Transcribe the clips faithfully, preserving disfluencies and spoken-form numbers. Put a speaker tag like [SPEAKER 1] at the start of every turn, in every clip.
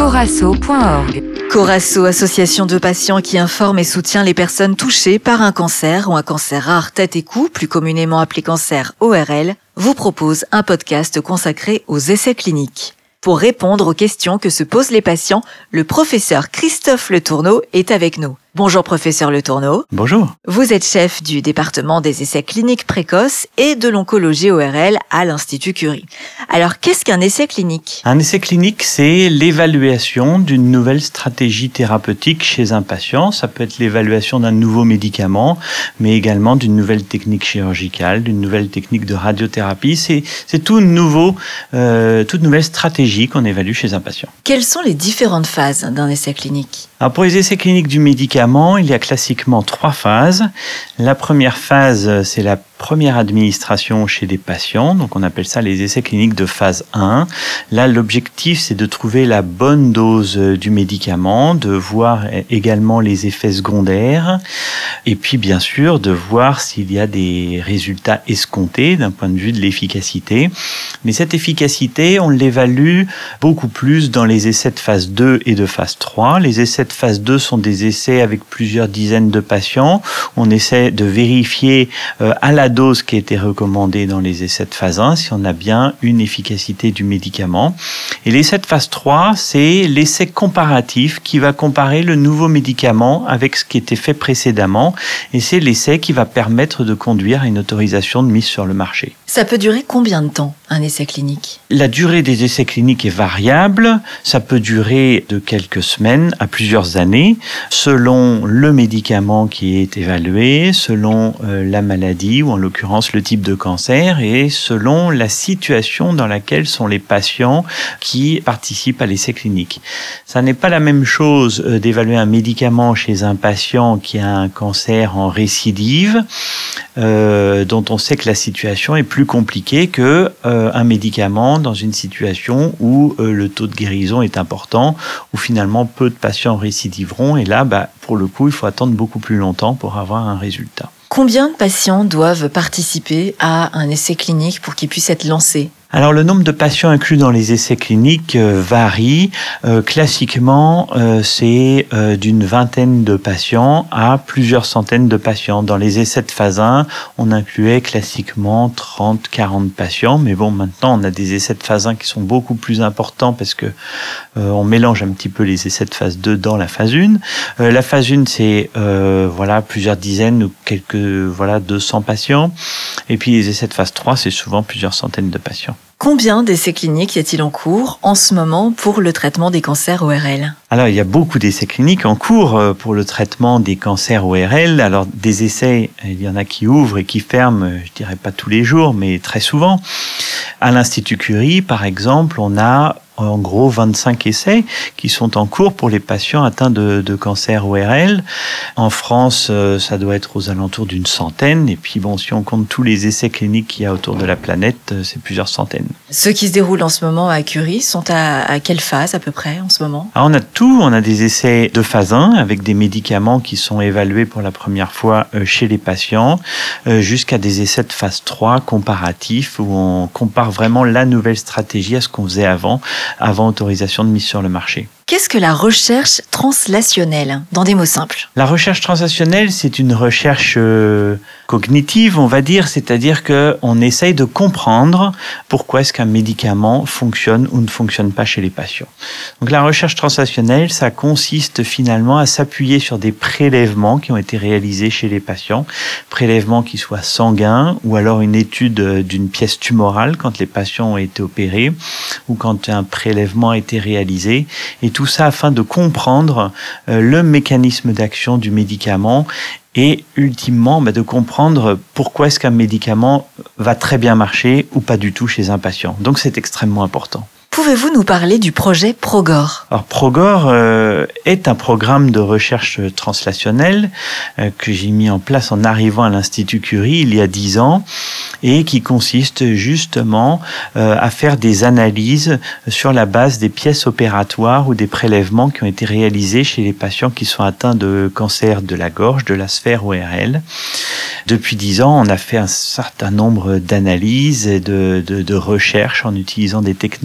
[SPEAKER 1] corasso point org.
[SPEAKER 2] Corasso, association de patients qui informe et soutient les personnes touchées par un cancer ou un cancer rare tête et cou, plus communément appelé cancer O R L, vous propose un podcast consacré aux essais cliniques. Pour répondre aux questions que se posent les patients, le professeur Christophe Le Tourneau est avec nous. Bonjour professeur Le Tourneau.
[SPEAKER 3] Bonjour.
[SPEAKER 2] Vous êtes chef du département des essais cliniques précoces et de l'oncologie O R L à l'Institut Curie. Alors qu'est-ce qu'un essai clinique ?
[SPEAKER 3] Un essai clinique, c'est l'évaluation d'une nouvelle stratégie thérapeutique chez un patient. Ça peut être l'évaluation d'un nouveau médicament, mais également d'une nouvelle technique chirurgicale, d'une nouvelle technique de radiothérapie. C'est, c'est tout nouveau, euh, toute nouvelle stratégie qu'on évalue chez un patient.
[SPEAKER 2] Quelles sont les différentes phases d'un essai clinique ?
[SPEAKER 3] Alors pour les essais cliniques du médicament, il y a classiquement trois phases. La première phase, c'est la première administration chez des patients, donc on appelle ça les essais cliniques de phase un. Là, l'objectif, c'est de trouver la bonne dose du médicament, de voir également les effets secondaires, et puis bien sûr de voir s'il y a des résultats escomptés d'un point de vue de l'efficacité. Mais cette efficacité, on l'évalue beaucoup plus dans les essais de phase deux et de phase trois. Les essais de phase deux sont des essais avec plusieurs dizaines de patients. On essaie de vérifier euh, à la dose qui a été recommandée dans les essais de phase un, si on a bien une efficacité du médicament. Et l'essai de phase trois, c'est l'essai comparatif qui va comparer le nouveau médicament avec ce qui était fait précédemment. Et c'est l'essai qui va permettre de conduire à une autorisation de mise sur le marché.
[SPEAKER 2] Ça peut durer combien de temps, un essai clinique ?
[SPEAKER 3] La durée des essais cliniques est variable. Ça peut durer de quelques semaines à plusieurs années, selon le médicament qui est évalué, selon euh, la maladie ou en l'occurrence le type de cancer et selon la situation dans laquelle sont les patients qui participent à l'essai clinique. Ça n'est pas la même chose euh, d'évaluer un médicament chez un patient qui a un cancer en récidive, euh, dont on sait que la situation est plus compliquée que euh, un médicament dans une situation où euh, le taux de guérison est important, où finalement peu de patients récidiveront et là, bah, pour le coup, il faut attendre beaucoup plus longtemps pour avoir un résultat.
[SPEAKER 2] Combien de patients doivent participer à un essai clinique pour qu'il puisse être lancé ?
[SPEAKER 3] Alors le nombre de patients inclus dans les essais cliniques euh, varie. Euh, classiquement, euh, c'est euh, d'une vingtaine de patients à plusieurs centaines de patients. Dans les essais de phase un, on incluait classiquement trente à quarante patients. Mais bon, maintenant, on a des essais de phase un qui sont beaucoup plus importants parce que euh, on mélange un petit peu les essais de phase deux dans la phase un. Euh, la phase un, c'est euh, voilà plusieurs dizaines ou quelques voilà deux cents patients. Et puis les essais de phase trois, c'est souvent plusieurs centaines de patients.
[SPEAKER 2] Combien d'essais cliniques y a-t-il en cours en ce moment pour le traitement des cancers O R L ?
[SPEAKER 3] Alors, il y a beaucoup d'essais cliniques en cours pour le traitement des cancers O R L. Alors, des essais, il y en a qui ouvrent et qui ferment, je dirais pas tous les jours, mais très souvent. À l'Institut Curie, par exemple, on a en gros vingt-cinq essais qui sont en cours pour les patients atteints de, de cancer O R L. En France, ça doit être aux alentours d'une centaine. Et puis bon, si on compte tous les essais cliniques qu'il y a autour de la planète, c'est plusieurs centaines.
[SPEAKER 2] Ceux qui se déroulent en ce moment à Curie sont à, à quelle phase à peu près en ce moment ?
[SPEAKER 3] Alors on a tout, on a des essais de phase un avec des médicaments qui sont évalués pour la première fois chez les patients, jusqu'à des essais de phase trois comparatifs où on compare vraiment la nouvelle stratégie à ce qu'on faisait avant, avant autorisation de mise sur le marché.
[SPEAKER 2] Qu'est-ce que la recherche translationnelle, dans des mots simples ?
[SPEAKER 3] La recherche translationnelle, c'est une recherche euh, cognitive, on va dire, c'est-à-dire qu'on essaye de comprendre pourquoi est-ce qu'un médicament fonctionne ou ne fonctionne pas chez les patients. Donc la recherche translationnelle, ça consiste finalement à s'appuyer sur des prélèvements qui ont été réalisés chez les patients, prélèvements qui soient sanguins ou alors une étude d'une pièce tumorale quand les patients ont été opérés ou quand un prélèvement a été réalisé, et tout ça afin de comprendre euh, le mécanisme d'action du médicament et ultimement bah, de comprendre pourquoi est-ce qu'un médicament va très bien marcher ou pas du tout chez un patient. Donc c'est extrêmement important.
[SPEAKER 2] Pouvez-vous nous parler du projet PROGOR ?
[SPEAKER 3] Alors PROGOR euh, est un programme de recherche translationnelle euh, que j'ai mis en place en arrivant à l'Institut Curie il y a dix ans et qui consiste justement euh, à faire des analyses sur la base des pièces opératoires ou des prélèvements qui ont été réalisés chez les patients qui sont atteints de cancer de la gorge, de la sphère O R L. Depuis dix ans, on a fait un certain nombre d'analyses et de, de, de recherches en utilisant des technologies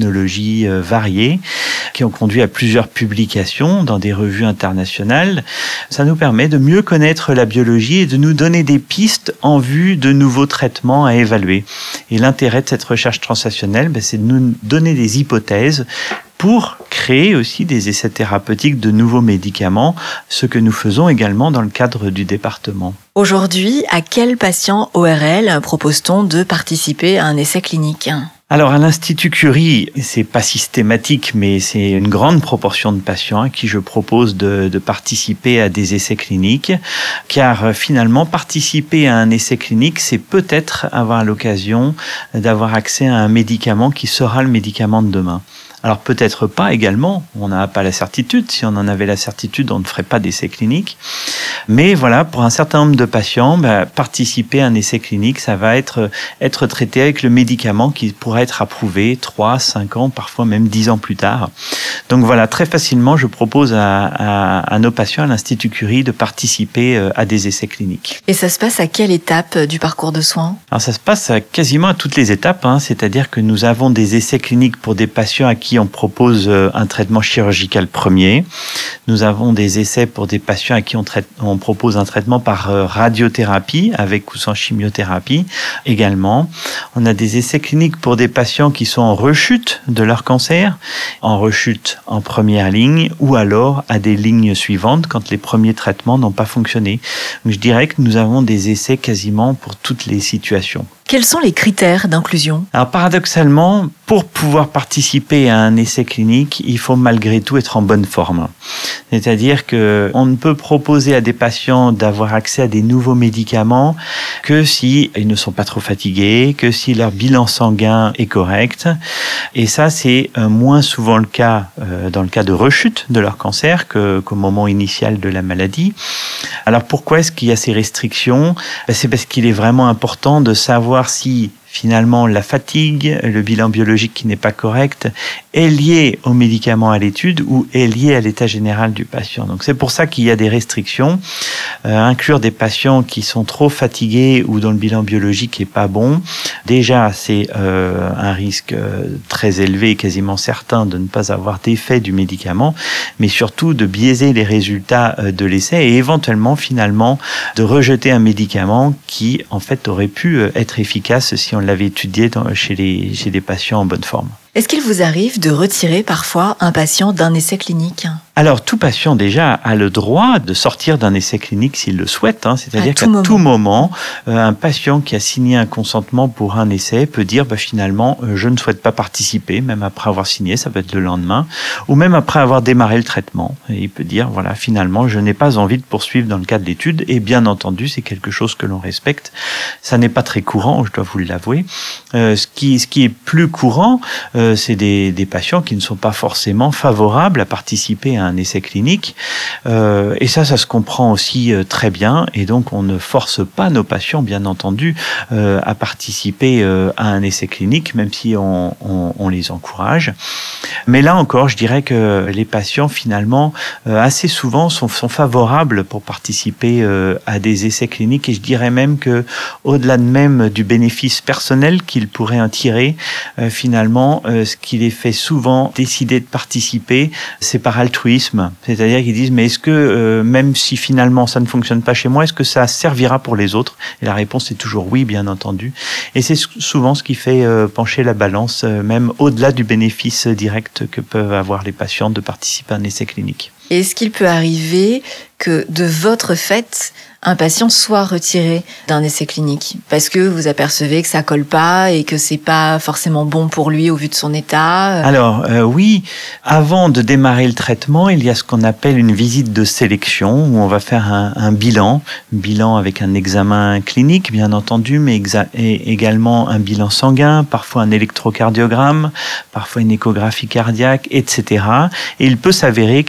[SPEAKER 3] méthodologies variées qui ont conduit à plusieurs publications dans des revues internationales. Ça nous permet de mieux connaître la biologie et de nous donner des pistes en vue de nouveaux traitements à évaluer. Et l'intérêt de cette recherche translationnelle, ben, c'est de nous donner des hypothèses pour créer aussi des essais thérapeutiques de nouveaux médicaments, ce que nous faisons également dans le cadre du département.
[SPEAKER 2] Aujourd'hui, à quel patient O R L propose-t-on de participer à un essai clinique ?
[SPEAKER 3] Alors à l'Institut Curie, c'est pas systématique, mais c'est une grande proportion de patients à qui je propose de, de participer à des essais cliniques, car finalement participer à un essai clinique, c'est peut-être avoir l'occasion d'avoir accès à un médicament qui sera le médicament de demain. Alors peut-être pas également, on n'a pas la certitude, si on en avait la certitude, on ne ferait pas d'essai clinique. Mais voilà, pour un certain nombre de patients, bah, participer à un essai clinique, ça va être, être traité avec le médicament qui pourra être approuvé trois, cinq ans, parfois même dix ans plus tard. Donc voilà, très facilement, je propose à, à, à nos patients à l'Institut Curie de participer à des essais cliniques.
[SPEAKER 2] Et ça se passe à quelle étape du parcours de soins ?
[SPEAKER 3] Alors ça se passe à quasiment à toutes les étapes, hein, c'est-à-dire que nous avons des essais cliniques pour des patients à qui on propose un traitement chirurgical premier. Nous avons des essais pour des patients à qui on, traite, on propose un traitement par radiothérapie, avec ou sans chimiothérapie également. On a des essais cliniques pour des patients qui sont en rechute de leur cancer, en rechute en première ligne, ou alors à des lignes suivantes quand les premiers traitements n'ont pas fonctionné. Donc, je dirais que nous avons des essais quasiment pour toutes les situations.
[SPEAKER 2] Quels sont les critères d'inclusion ?
[SPEAKER 3] Alors paradoxalement, pour pouvoir participer à un essai clinique, il faut malgré tout être en bonne forme. C'est-à-dire que on ne peut proposer à des patients d'avoir accès à des nouveaux médicaments que si ils ne sont pas trop fatigués, que si leur bilan sanguin est correct. Et ça, c'est moins souvent le cas dans le cas de rechute de leur cancer que, qu'au moment initial de la maladie. Alors pourquoi est-ce qu'il y a ces restrictions ? C'est parce qu'il est vraiment important de savoir si finalement la fatigue, le bilan biologique qui n'est pas correct, est lié aux médicaments à l'étude ou est lié à l'état général du patient. Donc c'est pour ça qu'il y a des restrictions. Euh, inclure des patients qui sont trop fatigués ou dont le bilan biologique est pas bon, déjà c'est euh, un risque euh, très élevé, quasiment certain de ne pas avoir d'effet du médicament, mais surtout de biaiser les résultats euh, de l'essai et éventuellement finalement de rejeter un médicament qui en fait aurait pu euh, être efficace si on l'avait étudié dans, chez, les, chez des patients en bonne forme.
[SPEAKER 2] Est-ce qu'il vous arrive de retirer parfois un patient d'un essai clinique ?
[SPEAKER 3] Alors, tout patient déjà a le droit de sortir d'un essai clinique s'il le souhaite. Hein. C'est-à-dire
[SPEAKER 2] à
[SPEAKER 3] qu'à
[SPEAKER 2] tout moment.
[SPEAKER 3] tout moment, euh, un patient qui a signé un consentement pour un essai peut dire bah, finalement, euh, je ne souhaite pas participer, même après avoir signé, ça peut être le lendemain, ou même après avoir démarré le traitement. Et il peut dire, voilà, finalement, je n'ai pas envie de poursuivre dans le cadre de l'étude. Et bien entendu, c'est quelque chose que l'on respecte. Ça n'est pas très courant, je dois vous l'avouer. Euh, ce qui, ce qui est plus courant, euh, c'est des, des patients qui ne sont pas forcément favorables à participer à un essai clinique. Euh, et ça, ça se comprend aussi euh, très bien. Et donc, on ne force pas nos patients, bien entendu, euh, à participer euh, à un essai clinique, même si on, on, on les encourage. Mais là encore, je dirais que les patients, finalement, euh, assez souvent sont, sont favorables pour participer euh, à des essais cliniques. Et je dirais même que, au-delà de même du bénéfice personnel qu'ils pourraient en tirer, euh, finalement, euh, ce qui les fait souvent décider de participer, c'est par altruisme. C'est-à-dire qu'ils disent, mais est-ce que, euh, même si finalement ça ne fonctionne pas chez moi, est-ce que ça servira pour les autres ? Et la réponse est toujours oui, bien entendu. Et c'est souvent ce qui fait euh, pencher la balance, euh, même au-delà du bénéfice direct que peuvent avoir les patients de participer à un essai clinique.
[SPEAKER 2] Et est-ce qu'il peut arriver que de votre fait, un patient soit retiré d'un essai clinique parce que vous apercevez que ça colle pas et que c'est pas forcément bon pour lui au vu de son état ?
[SPEAKER 3] Alors euh, oui, avant de démarrer le traitement, il y a ce qu'on appelle une visite de sélection où on va faire un, un bilan, un bilan avec un examen clinique bien entendu, mais exa- et également un bilan sanguin, parfois un électrocardiogramme, parfois une échographie cardiaque, et cetera. Et il peut s'avérer qu'il y ait des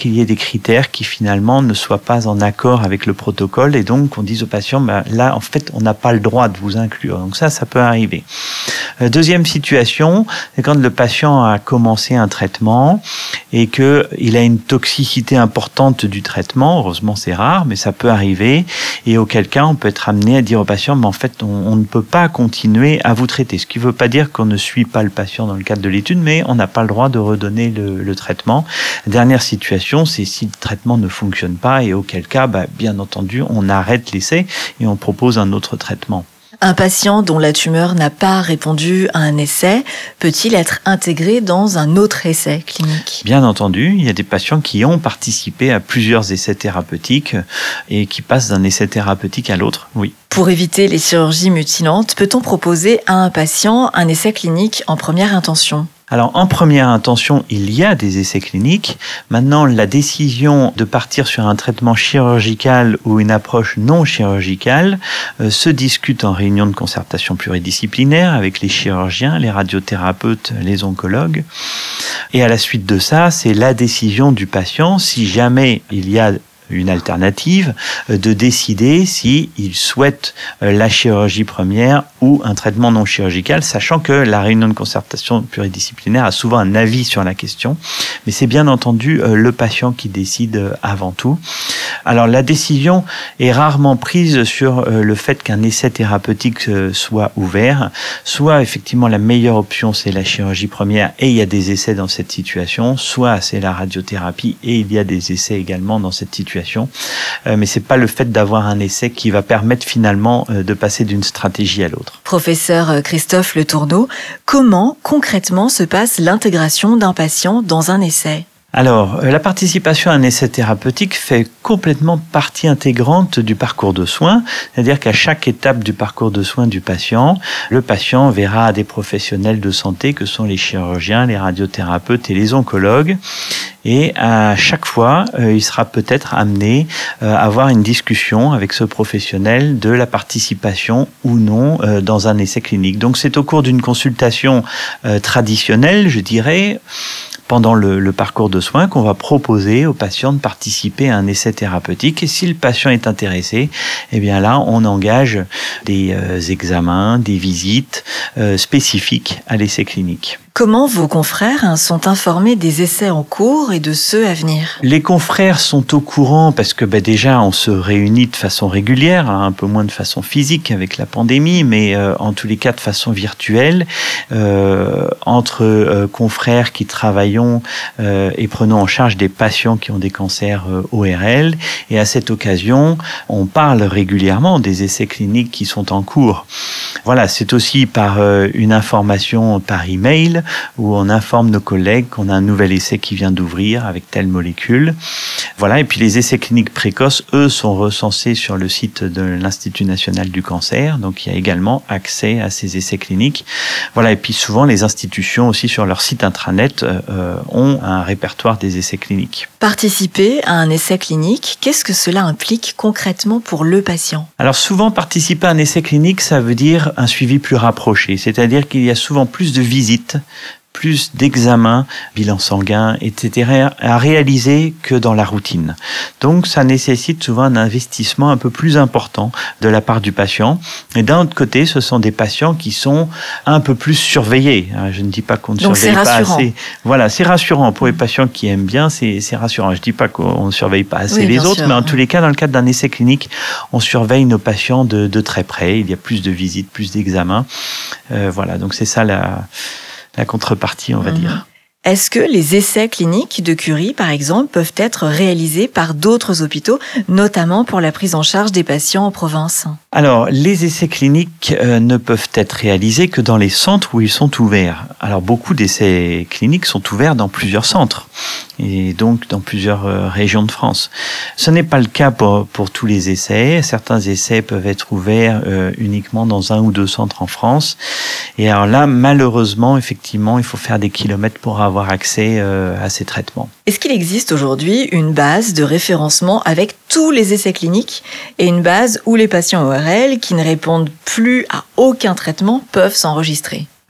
[SPEAKER 3] critères qui finalement ne soient pas en accord avec le protocole et donc on dise au patient, ben, là en fait on n'a pas le droit de vous inclure. Donc ça, ça peut arriver. Euh, deuxième situation, c'est quand le patient a commencé un traitement et qu'il a une toxicité importante du traitement. Heureusement, c'est rare, mais ça peut arriver. Et auquel cas, on peut être amené à dire au patient, mais en fait, on, on ne peut pas continuer à vous traiter. Ce qui ne veut pas dire qu'on ne suit pas le patient dans le cadre de l'étude, mais on n'a pas le droit de redonner le, le traitement. Dernière situation, c'est si le traitement ne fonctionne pas et auquel cas, bah, bien entendu, on arrête l'essai et on propose un autre traitement.
[SPEAKER 2] Un patient dont la tumeur n'a pas répondu à un essai peut-il être intégré dans un autre essai clinique ?
[SPEAKER 3] Bien entendu, il y a des patients qui ont participé à plusieurs essais thérapeutiques et qui passent d'un essai thérapeutique à l'autre, oui.
[SPEAKER 2] Pour éviter les chirurgies mutilantes, peut-on proposer à un patient un essai clinique en première intention ?
[SPEAKER 3] Alors, en première intention, il y a des essais cliniques. Maintenant, la décision de partir sur un traitement chirurgical ou une approche non chirurgicale euh, se discute en réunion de concertation pluridisciplinaire avec les chirurgiens, les radiothérapeutes, les oncologues. Et à la suite de ça, c'est la décision du patient, si jamais il y a une alternative, de décider si il souhaite la chirurgie première ou un traitement non chirurgical, sachant que la réunion de concertation pluridisciplinaire a souvent un avis sur la question, mais c'est bien entendu le patient qui décide avant tout. Alors la décision est rarement prise sur le fait qu'un essai thérapeutique soit ouvert, soit effectivement la meilleure option c'est la chirurgie première et il y a des essais dans cette situation, soit c'est la radiothérapie et il y a des essais également dans cette situation. Euh, mais c'est pas le fait d'avoir un essai qui va permettre finalement euh, de passer d'une stratégie à l'autre.
[SPEAKER 2] Professeur Christophe Le Tourneau, comment concrètement se passe l'intégration d'un patient dans un essai ?
[SPEAKER 3] Alors, la participation à un essai thérapeutique fait complètement partie intégrante du parcours de soins, c'est-à-dire qu'à chaque étape du parcours de soins du patient, le patient verra des professionnels de santé que sont les chirurgiens, les radiothérapeutes et les oncologues. Et à chaque fois, euh, il sera peut-être amené euh, à avoir une discussion avec ce professionnel de la participation ou non euh, dans un essai clinique. Donc c'est au cours d'une consultation euh, traditionnelle, je dirais, pendant le, le parcours de soins qu'on va proposer au patient de participer à un essai thérapeutique. Et si le patient est intéressé, eh bien là, on engage des euh, examens, des visites euh, spécifiques à l'essai clinique.
[SPEAKER 2] Comment vos confrères sont informés des essais en cours et de ceux à venir ?
[SPEAKER 3] Les confrères sont au courant parce que bah, déjà on se réunit de façon régulière, hein, un peu moins de façon physique avec la pandémie, mais euh, en tous les cas de façon virtuelle, euh, entre euh, confrères qui travaillons euh, et prenons en charge des patients qui ont des cancers euh, O R L. Et à cette occasion, on parle régulièrement des essais cliniques qui sont en cours. Voilà, c'est aussi par euh, une information par email, où on informe nos collègues qu'on a un nouvel essai qui vient d'ouvrir avec telle molécule. Voilà, et puis les essais cliniques précoces, eux, sont recensés sur le site de l'Institut national du cancer, donc il y a également accès à ces essais cliniques. Voilà, et puis souvent les institutions aussi sur leur site intranet euh, ont un répertoire des essais cliniques.
[SPEAKER 2] Participer à un essai clinique, qu'est-ce que cela implique concrètement pour le patient ?
[SPEAKER 3] Alors souvent, participer à un essai clinique, ça veut dire un suivi plus rapproché, c'est-à-dire qu'il y a souvent plus de visites, plus d'examens, bilan sanguin, et cetera à réaliser que dans la routine. Donc, ça nécessite souvent un investissement un peu plus important de la part du patient. Et d'un autre côté, ce sont des patients qui sont un peu plus surveillés. Je ne dis pas qu'on ne
[SPEAKER 2] Donc
[SPEAKER 3] surveille pas
[SPEAKER 2] rassurant.
[SPEAKER 3] assez. Voilà, c'est rassurant. Pour les patients qui aiment bien, c'est, c'est rassurant. Je ne dis pas qu'on ne surveille pas assez
[SPEAKER 2] oui,
[SPEAKER 3] les autres,
[SPEAKER 2] sûr.
[SPEAKER 3] mais en tous les cas, dans le cadre d'un essai clinique, on surveille nos patients de, de très près. Il y a plus de visites, plus d'examens. Euh, voilà, donc c'est ça la... la contrepartie, on va mmh. dire.
[SPEAKER 2] Est-ce que les essais cliniques de Curie, par exemple, peuvent être réalisés par d'autres hôpitaux, notamment pour la prise en charge des patients en province ?
[SPEAKER 3] Alors, les essais cliniques euh, ne peuvent être réalisés que dans les centres où ils sont ouverts. Alors, beaucoup d'essais cliniques sont ouverts dans plusieurs centres et donc dans plusieurs euh, régions de France. Ce n'est pas le cas pour, pour tous les essais. Certains essais peuvent être ouverts euh, uniquement dans un ou deux centres en France. Et alors là, malheureusement, effectivement, il faut faire des kilomètres pour avoir accès euh, à ces traitements.
[SPEAKER 2] Est-ce qu'il existe aujourd'hui une base de référencement avec tous les essais cliniques et une base où les patients O R L qui ne répondent plus à aucun traitement peuvent s'enregistrer ?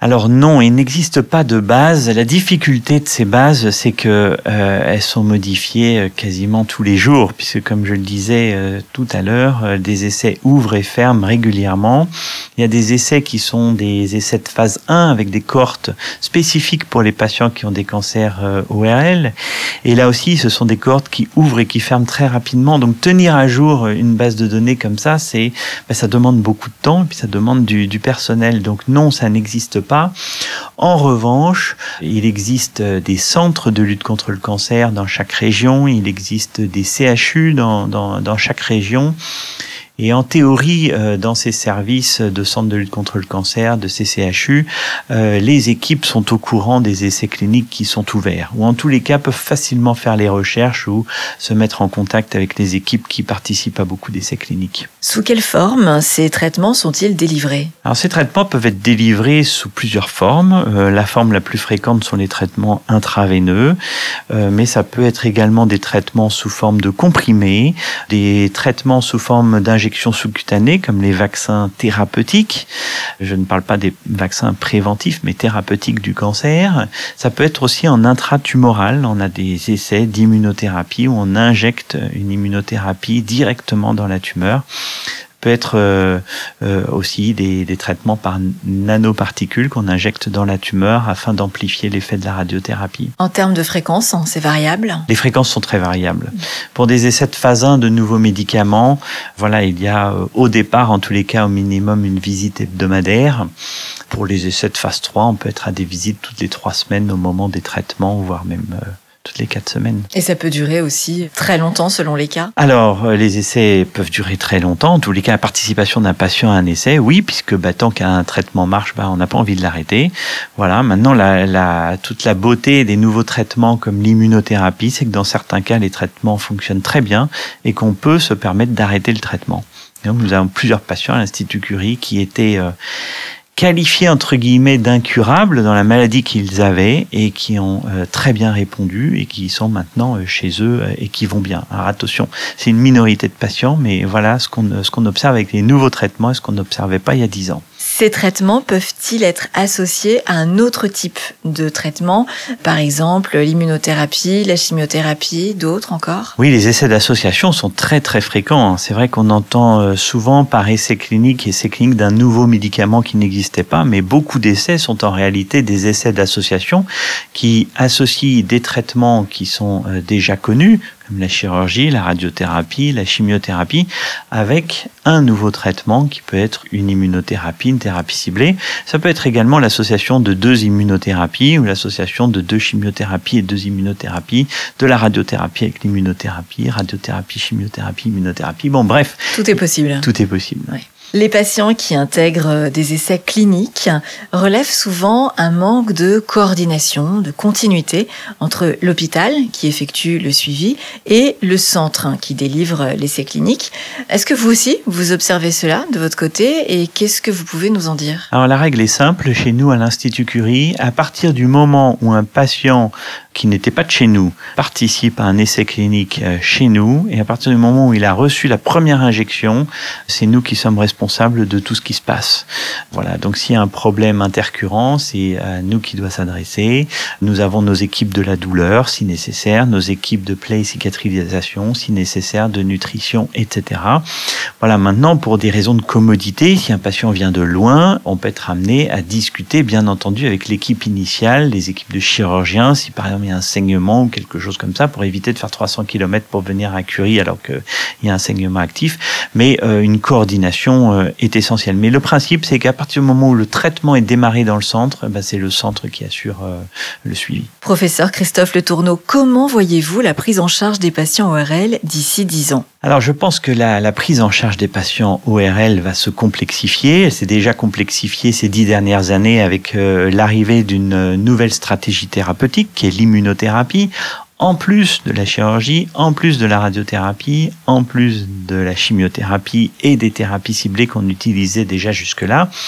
[SPEAKER 3] Alors non, il n'existe pas de base. La difficulté de ces bases, c'est que euh, elles sont modifiées quasiment tous les jours, puisque comme je le disais euh, tout à l'heure, euh, des essais ouvrent et ferment régulièrement. Il y a des essais qui sont des essais de phase un avec des cohortes spécifiques pour les patients qui ont des cancers euh, O R L. Et là aussi, ce sont des cohortes qui ouvrent et qui ferment très rapidement. Donc tenir à jour une base de données comme ça, c'est, ben, ça demande beaucoup de temps et puis ça demande du, du personnel. Donc non, ça n'existe pas. En revanche, il existe des centres de lutte contre le cancer dans chaque région. Il existe des C H U dans, dans, dans chaque région. Et en théorie, euh, dans ces services de centres de lutte contre le cancer, de ces C H U, euh, les équipes sont au courant des essais cliniques qui sont ouverts, ou en tous les cas peuvent facilement faire les recherches ou se mettre en contact avec les équipes qui participent à beaucoup d'essais cliniques.
[SPEAKER 2] Sous quelle forme ces traitements sont-ils délivrés ?
[SPEAKER 3] Alors ces traitements peuvent être délivrés sous plusieurs formes. Euh, la forme la plus fréquente sont les traitements intraveineux, euh, mais ça peut être également des traitements sous forme de comprimés, des traitements sous forme d'injection sous-cutanée comme les vaccins thérapeutiques. Je ne parle pas des vaccins préventifs, mais thérapeutiques du cancer. Ça peut être aussi en intratumoral. On a des essais d'immunothérapie où on injecte une immunothérapie directement dans la tumeur. Peut être euh, euh, aussi des, des traitements par nanoparticules qu'on injecte dans la tumeur afin d'amplifier l'effet de la radiothérapie.
[SPEAKER 2] En termes de fréquence, c'est variable ?
[SPEAKER 3] Les fréquences sont très variables. Pour des essais de phase un de nouveaux médicaments, voilà, il y a euh, au départ, en tous les cas, au minimum une visite hebdomadaire. Pour les essais de phase trois, on peut être à des visites toutes les trois semaines au moment des traitements, voire même euh, toutes les quatre semaines.
[SPEAKER 2] Et ça peut durer aussi très longtemps selon les cas ?
[SPEAKER 3] Alors, les essais peuvent durer très longtemps. En tous les cas, la participation d'un patient à un essai, oui, puisque bah, tant qu'un traitement marche, bah, on n'a pas envie de l'arrêter. Voilà. Maintenant, la, la, toute la beauté des nouveaux traitements comme l'immunothérapie, c'est que dans certains cas, les traitements fonctionnent très bien et qu'on peut se permettre d'arrêter le traitement. Et donc, nous avons plusieurs patients à l'Institut Curie qui étaient euh, qualifiés entre guillemets d'incurables dans la maladie qu'ils avaient et qui ont euh, très bien répondu et qui sont maintenant euh, chez eux euh, et qui vont bien. Alors attention, c'est une minorité de patients, mais voilà ce qu'on ce qu'on observe avec les nouveaux traitements et ce qu'on n'observait pas il y a dix ans.
[SPEAKER 2] Ces traitements peuvent-ils être associés à un autre type de traitement, par exemple l'immunothérapie, la chimiothérapie, d'autres encore ?
[SPEAKER 3] Oui, les essais d'association sont très très fréquents. C'est vrai qu'on entend souvent par essai clinique, essai clinique d'un nouveau médicament qui n'existait pas, mais beaucoup d'essais sont en réalité des essais d'association qui associent des traitements qui sont déjà connus, comme la chirurgie, la radiothérapie, la chimiothérapie, avec un nouveau traitement qui peut être une immunothérapie, une thérapie ciblée. Ça peut être également l'association de deux immunothérapies ou l'association de deux chimiothérapies et deux immunothérapies, de la radiothérapie avec l'immunothérapie, radiothérapie, chimiothérapie, immunothérapie. Bon, bref.
[SPEAKER 2] Tout est possible.
[SPEAKER 3] Tout est possible.
[SPEAKER 2] Oui. Les patients qui intègrent des essais cliniques relèvent souvent un manque de coordination, de continuité entre l'hôpital qui effectue le suivi et le centre qui délivre l'essai clinique. Est-ce que vous aussi, vous observez cela de votre côté et qu'est-ce que vous pouvez nous en dire ?
[SPEAKER 3] Alors la règle est simple, chez nous à l'Institut Curie, à partir du moment où un patient qui n'était pas de chez nous participe à un essai clinique chez nous et à partir du moment où il a reçu la première injection, c'est nous qui sommes responsables de tout ce qui se passe. Voilà, donc s'il y a un problème intercurrent, c'est à nous qui doit s'adresser. Nous avons nos équipes de la douleur si nécessaire, nos équipes de plaies et cicatrisation si nécessaire, de nutrition, et cetera. Voilà, maintenant pour des raisons de commodité, si un patient vient de loin, on peut être amené à discuter bien entendu avec l'équipe initiale, les équipes de chirurgiens, si par exemple il y a un saignement ou quelque chose comme ça, pour éviter de faire trois cents kilomètres pour venir à Curie alors qu'il y a un saignement actif. Mais euh, une coordination euh, est essentielle. Mais le principe, c'est qu'à partir du moment où le traitement est démarré dans le centre, ben, c'est le centre qui assure euh, le suivi.
[SPEAKER 2] Professeur Christophe Le Tourneau, comment voyez-vous la prise en charge des patients O R L d'ici dix ans ?
[SPEAKER 3] Alors je pense que la, la prise en charge des patients O R L va se complexifier. Elle s'est déjà complexifiée ces dix dernières années avec euh, l'arrivée d'une nouvelle stratégie thérapeutique qui est l'immunothérapie. En plus de la chirurgie, en plus de la radiothérapie, en plus de la chimiothérapie et des thérapies ciblées qu'on utilisait déjà jusque-là.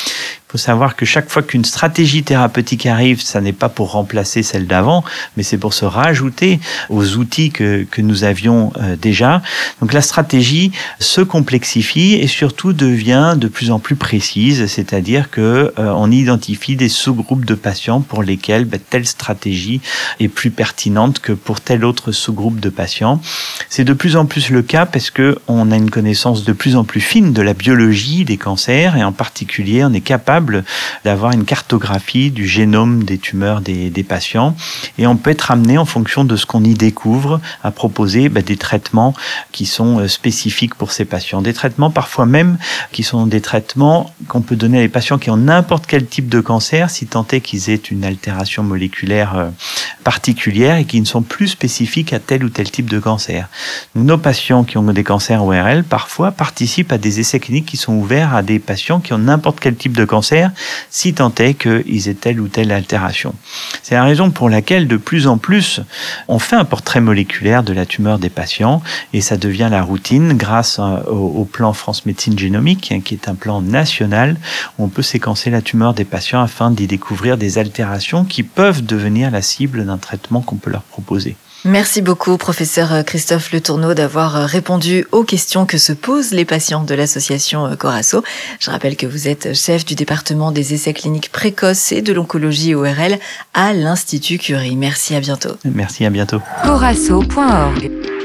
[SPEAKER 3] Il faut savoir que chaque fois qu'une stratégie thérapeutique arrive, ça n'est pas pour remplacer celle d'avant, mais c'est pour se rajouter aux outils que, que nous avions euh, déjà. Donc la stratégie se complexifie et surtout devient de plus en plus précise, c'est-à-dire que euh, on identifie des sous-groupes de patients pour lesquels ben, telle stratégie est plus pertinente que pour tel autre sous-groupe de patients. C'est de plus en plus le cas parce que on a une connaissance de plus en plus fine de la biologie des cancers et en particulier on est capable d'avoir une cartographie du génome des tumeurs des, des patients et on peut être amené en fonction de ce qu'on y découvre à proposer bah, des traitements qui sont spécifiques pour ces patients. Des traitements parfois même qui sont des traitements qu'on peut donner à des patients qui ont n'importe quel type de cancer si tant est qu'ils aient une altération moléculaire particulière et qui ne sont plus spécifiques à tel ou tel type de cancer. Nos patients qui ont des cancers O R L parfois participent à des essais cliniques qui sont ouverts à des patients qui ont n'importe quel type de cancer si tant est qu'ils aient telle ou telle altération. C'est la raison pour laquelle de plus en plus on fait un portrait moléculaire de la tumeur des patients et ça devient la routine grâce au, au plan France Médecine Génomique qui est un plan national où on peut séquencer la tumeur des patients afin d'y découvrir des altérations qui peuvent devenir la cible d'un traitement qu'on peut leur proposer.
[SPEAKER 2] Merci beaucoup, professeur Christophe Le Tourneau, d'avoir répondu aux questions que se posent les patients de l'association Coraso. Je rappelle que vous êtes chef du département des essais cliniques précoces et de l'oncologie O R L à l'Institut Curie. Merci, à bientôt.
[SPEAKER 3] Merci, à bientôt.
[SPEAKER 1] coraso point org